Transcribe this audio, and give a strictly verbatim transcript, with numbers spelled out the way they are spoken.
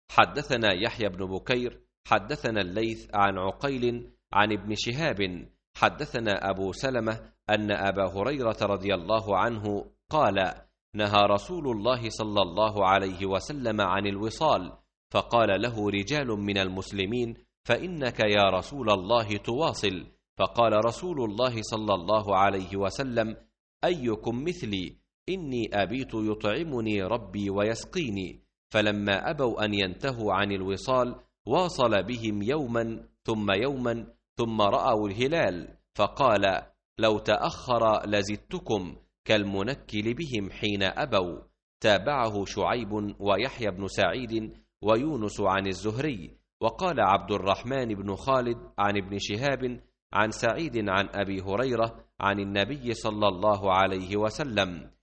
حدثنا يحيى بن بكير حدثنا الليث عن عقيل عن ابن شهاب حدثنا أبو سلمة أن أبا هريرة رضي الله عنه قال: نهى رسول الله صلى الله عليه وسلم عن الوصال، فقال له رجال من المسلمين: فإنك يا رسول الله تواصل. فقال رسول الله صلى الله عليه وسلم: أيكم مثلي؟ إني أبيت يطعمني ربي ويسقيني. فلما أبوا أن ينتهوا عن الوصال واصل بهم يوما ثم يوما ثم رأوا الهلال، فقال: لو تأخر لزدتكم، كالمنكل بهم حين أبوا. تابعه شعيب ويحيى بن سعيد ويونس عن الزهري. وقال عبد الرحمن بن خالد عن ابن شهاب عن سعيد عن أبي هريرة عن النبي صلى الله عليه وسلم: